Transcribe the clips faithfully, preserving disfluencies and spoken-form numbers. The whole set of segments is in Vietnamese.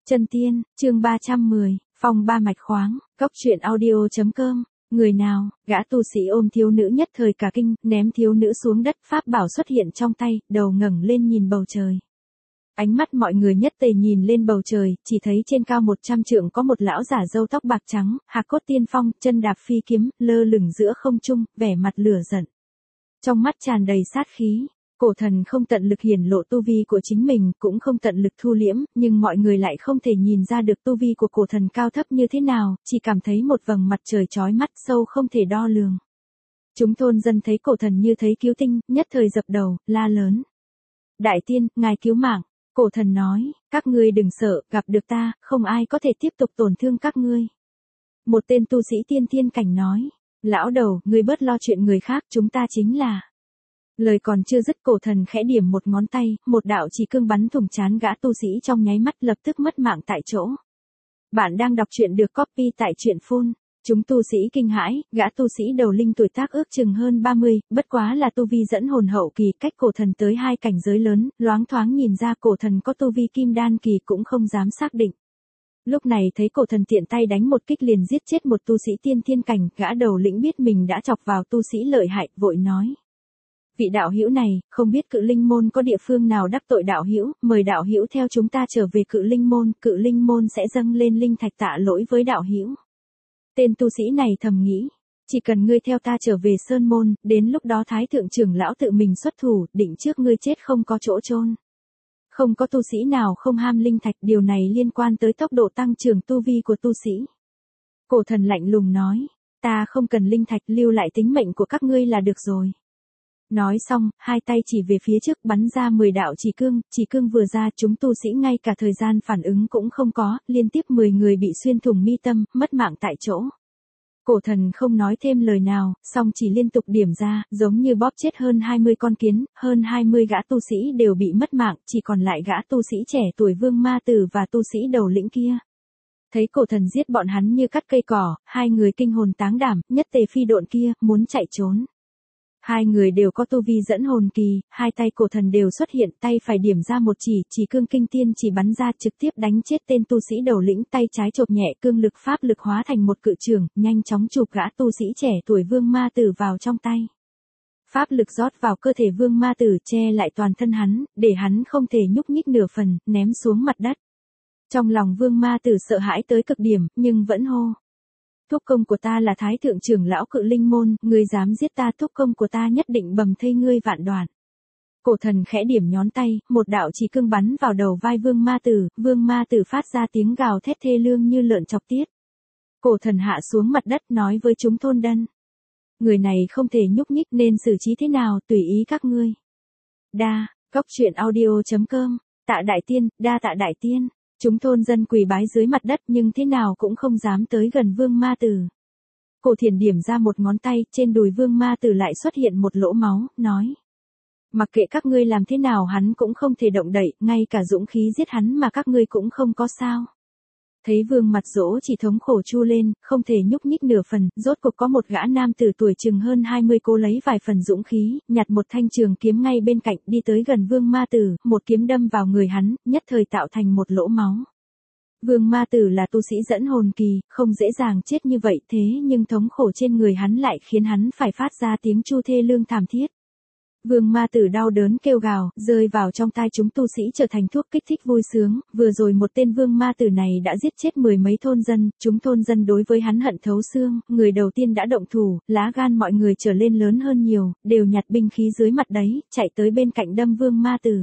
Chân tiên, chương ba trăm mười, phong ba mạch khoáng, cốc truyện audio.com. Người nào, gã tu sĩ ôm thiếu nữ nhất thời cả kinh, ném thiếu nữ xuống đất, pháp bảo xuất hiện trong tay, đầu ngẩng lên nhìn bầu trời. Ánh mắt mọi người nhất tề nhìn lên bầu trời, chỉ thấy trên cao một trăm trượng có một lão giả râu tóc bạc trắng, hạc cốt tiên phong, chân đạp phi kiếm, lơ lửng giữa không trung, vẻ mặt lửa giận. Trong mắt tràn đầy sát khí. Cổ thần không tận lực hiển lộ tu vi của chính mình, cũng không tận lực thu liễm, nhưng mọi người lại không thể nhìn ra được tu vi của cổ thần cao thấp như thế nào, chỉ cảm thấy một vầng mặt trời chói mắt sâu không thể đo lường. Chúng thôn dân thấy cổ thần như thấy cứu tinh, nhất thời dập đầu, la lớn. Đại tiên, ngài cứu mạng. Cổ thần nói, các ngươi đừng sợ, gặp được ta, không ai có thể tiếp tục tổn thương các ngươi. Một tên tu sĩ tiên thiên cảnh nói, lão đầu, ngươi bớt lo chuyện người khác, chúng ta chính là... Lời còn chưa dứt, cổ thần khẽ điểm một ngón tay, một đạo chỉ cương bắn thủng trán gã tu sĩ trong nháy mắt, lập tức mất mạng tại chỗ. Bạn đang đọc truyện được copy tại truyện phun. Chúng tu sĩ kinh hãi, gã tu sĩ đầu linh tuổi tác ước chừng hơn ba mươi, bất quá là tu vi dẫn hồn hậu kỳ, cách cổ thần tới hai cảnh giới lớn, loáng thoáng nhìn ra cổ thần có tu vi kim đan kỳ cũng không dám xác định. Lúc này thấy cổ thần tiện tay đánh một kích liền giết chết một tu sĩ tiên thiên cảnh, gã đầu lĩnh biết mình đã chọc vào tu sĩ lợi hại, vội nói. Vị đạo hữu này, không biết Cự Linh môn có địa phương nào đắc tội đạo hữu, mời đạo hữu theo chúng ta trở về Cự Linh môn, Cự Linh môn sẽ dâng lên linh thạch tạ lỗi với đạo hữu. Tên tu sĩ này thầm nghĩ, chỉ cần ngươi theo ta trở về sơn môn, đến lúc đó thái thượng trưởng lão tự mình xuất thủ, định trước ngươi chết không có chỗ chôn. Không có tu sĩ nào không ham linh thạch, điều này liên quan tới tốc độ tăng trưởng tu vi của tu sĩ. Cổ thần lạnh lùng nói, ta không cần linh thạch, lưu lại tính mệnh của các ngươi là được rồi. Nói xong, hai tay chỉ về phía trước bắn ra mười đạo chỉ cương, chỉ cương vừa ra chúng tu sĩ ngay cả thời gian phản ứng cũng không có, liên tiếp mười người bị xuyên thủng mi tâm, mất mạng tại chỗ. Cổ thần không nói thêm lời nào, song chỉ liên tục điểm ra, giống như bóp chết hơn hai mươi con kiến, hơn hai mươi gã tu sĩ đều bị mất mạng, chỉ còn lại gã tu sĩ trẻ tuổi Vương Ma Tử và tu sĩ đầu lĩnh kia. Thấy cổ thần giết bọn hắn như cắt cây cỏ, hai người kinh hồn táng đảm, nhất tề phi độn kia, muốn chạy trốn. Hai người đều có tu vi dẫn hồn kỳ, hai tay cổ thần đều xuất hiện, tay phải điểm ra một chỉ, chỉ cương kinh tiên chỉ bắn ra trực tiếp đánh chết tên tu sĩ đầu lĩnh, tay trái chộp nhẹ cương lực pháp lực hóa thành một cự trường, nhanh chóng chụp gã tu sĩ trẻ tuổi Vương Ma Tử vào trong tay. Pháp lực rót vào cơ thể Vương Ma Tử che lại toàn thân hắn, để hắn không thể nhúc nhích nửa phần, ném xuống mặt đất. Trong lòng Vương Ma Tử sợ hãi tới cực điểm, nhưng vẫn hô. Thúc công của ta là thái thượng trưởng lão Cự Linh môn, ngươi dám giết ta, thúc công của ta nhất định bầm thây ngươi vạn đoạn. Cổ thần khẽ điểm nhón tay, một đạo chỉ cương bắn vào đầu vai Vương Ma Tử, Vương Ma Tử phát ra tiếng gào thét thê lương như lợn chọc tiết. Cổ thần hạ xuống mặt đất nói với chúng thôn dân. Người này không thể nhúc nhích nên xử trí thế nào, tùy ý các ngươi. Đa, cốc truyện audio.com, tạ đại tiên, đa tạ đại tiên. Chúng thôn dân quỳ bái dưới mặt đất nhưng thế nào cũng không dám tới gần Vương Ma Tử. Cổ thiền điểm ra một ngón tay, trên đùi Vương Ma Tử lại xuất hiện một lỗ máu, nói. Mặc kệ các ngươi làm thế nào hắn cũng không thể động đậy, ngay cả dũng khí giết hắn mà các ngươi cũng không có sao. Thấy Vương mặt dỗ chỉ thống khổ chu lên, không thể nhúc nhích nửa phần, rốt cuộc có một gã nam tử tuổi chừng hơn hai mươi cố lấy vài phần dũng khí, nhặt một thanh trường kiếm ngay bên cạnh, đi tới gần Vương Ma Tử, một kiếm đâm vào người hắn, nhất thời tạo thành một lỗ máu. Vương Ma Tử là tu sĩ dẫn hồn kỳ, không dễ dàng chết như vậy, thế nhưng thống khổ trên người hắn lại khiến hắn phải phát ra tiếng chu thê lương thảm thiết. Vương Ma Tử đau đớn kêu gào, rơi vào trong tai chúng tu sĩ trở thành thuốc kích thích vui sướng, vừa rồi một tên Vương Ma Tử này đã giết chết mười mấy thôn dân, chúng thôn dân đối với hắn hận thấu xương, người đầu tiên đã động thủ, lá gan mọi người trở lên lớn hơn nhiều, đều nhặt binh khí dưới mặt đấy, chạy tới bên cạnh đâm Vương Ma Tử.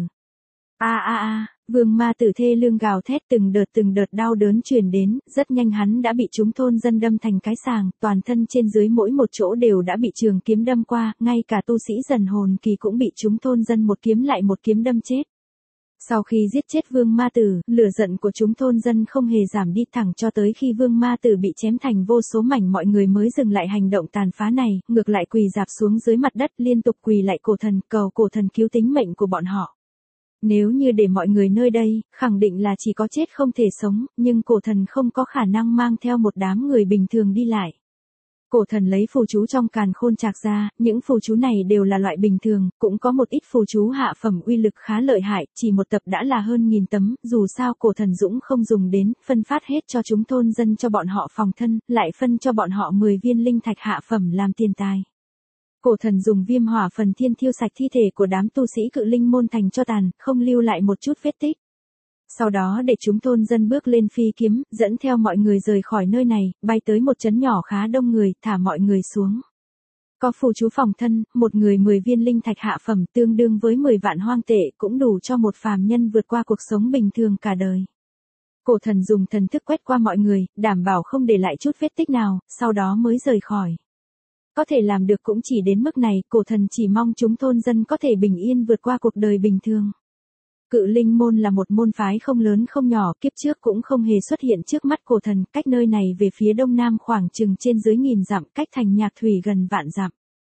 A a a, Vương Ma Tử thê lương gào thét từng đợt từng đợt đau đớn truyền đến, rất nhanh hắn đã bị chúng thôn dân đâm thành cái sàng, toàn thân trên dưới mỗi một chỗ đều đã bị trường kiếm đâm qua, ngay cả tu sĩ dần hồn kỳ cũng bị chúng thôn dân một kiếm lại một kiếm đâm chết. Sau khi giết chết Vương Ma Tử, lửa giận của chúng thôn dân không hề giảm đi thẳng cho tới khi Vương Ma Tử bị chém thành vô số mảnh mọi người mới dừng lại hành động tàn phá này, ngược lại quỳ rạp xuống dưới mặt đất liên tục quỳ lại cổ thần, cầu cổ thần cứu tính mệnh của bọn họ. Nếu như để mọi người nơi đây, khẳng định là chỉ có chết không thể sống, nhưng cổ thần không có khả năng mang theo một đám người bình thường đi lại. Cổ thần lấy phù chú trong càn khôn trạc ra, những phù chú này đều là loại bình thường, cũng có một ít phù chú hạ phẩm uy lực khá lợi hại, chỉ một tập đã là hơn nghìn tấm, dù sao cổ thần Dũng không dùng đến, phân phát hết cho chúng thôn dân cho bọn họ phòng thân, lại phân cho bọn họ mười viên linh thạch hạ phẩm làm tiền tài. Cổ thần dùng viêm hỏa phần thiên thiêu sạch thi thể của đám tu sĩ Cự Linh môn thành cho tàn, không lưu lại một chút vết tích. Sau đó để chúng thôn dân bước lên phi kiếm, dẫn theo mọi người rời khỏi nơi này, bay tới một trấn nhỏ khá đông người, thả mọi người xuống. Có phù chú phòng thân, một người mười viên linh thạch hạ phẩm tương đương với mười vạn hoang tệ cũng đủ cho một phàm nhân vượt qua cuộc sống bình thường cả đời. Cổ thần dùng thần thức quét qua mọi người, đảm bảo không để lại chút vết tích nào, sau đó mới rời khỏi. Có thể làm được cũng chỉ đến mức này, cổ thần chỉ mong chúng thôn dân có thể bình yên vượt qua cuộc đời bình thường. Cự Linh môn là một môn phái không lớn không nhỏ, kiếp trước cũng không hề xuất hiện trước mắt cổ thần, cách nơi này về phía đông nam khoảng chừng trên dưới nghìn dặm, cách thành Nhạc Thủy gần vạn dặm.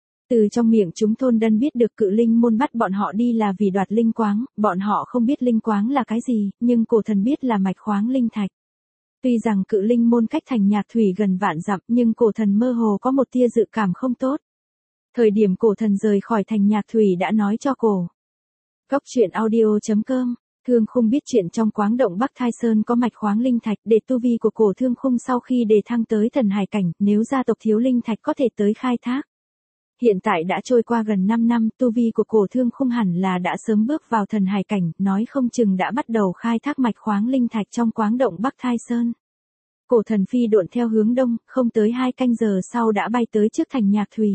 Từ trong miệng chúng thôn dân biết được Cự Linh môn bắt bọn họ đi là vì đoạt linh quáng, bọn họ không biết linh quáng là cái gì, nhưng cổ thần biết là mạch khoáng linh thạch. Tuy rằng Cự Linh môn cách thành Nhạc Thủy gần vạn dặm, nhưng cổ thần mơ hồ có một tia dự cảm không tốt. Thời điểm cổ thần rời khỏi thành Nhạc Thủy đã nói cho cổ. Cốc truyện audio chấm com, Thương Khung biết chuyện trong quáng động Bắc Thai Sơn có mạch khoáng linh thạch, để tu vi của cổ Thương Khung sau khi đề thăng tới thần hải cảnh, nếu gia tộc thiếu linh thạch có thể tới khai thác. Hiện tại đã trôi qua gần năm năm, tu vi của cổ Thương Khung hẳn là đã sớm bước vào thần hải cảnh, nói không chừng đã bắt đầu khai thác mạch khoáng linh thạch trong quáng động Bắc Thai Sơn. Cổ thần phi độn theo hướng đông, không tới hai canh giờ sau đã bay tới trước thành Nhạc Thủy.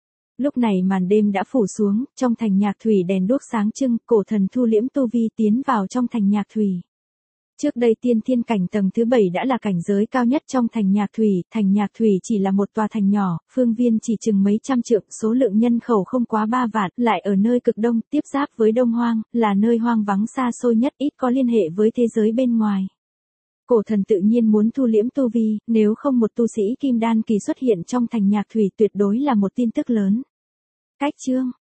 Lúc này màn đêm đã phủ xuống, trong thành Nhạc Thủy đèn đuốc sáng trưng, cổ thần thu liễm tu vi tiến vào trong thành Nhạc Thủy. Trước đây tiên thiên cảnh tầng thứ bảy đã là cảnh giới cao nhất trong thành Nhạc Thủy, thành Nhạc Thủy chỉ là một tòa thành nhỏ, phương viên chỉ chừng mấy trăm trượng, số lượng nhân khẩu không quá ba vạn, lại ở nơi cực đông, tiếp giáp với Đông Hoang, là nơi hoang vắng xa xôi nhất, ít có liên hệ với thế giới bên ngoài. Cổ thần tự nhiên muốn thu liễm tu vi, nếu không một tu sĩ kim đan kỳ xuất hiện trong thành Nhạc Thủy tuyệt đối là một tin tức lớn. Cách chương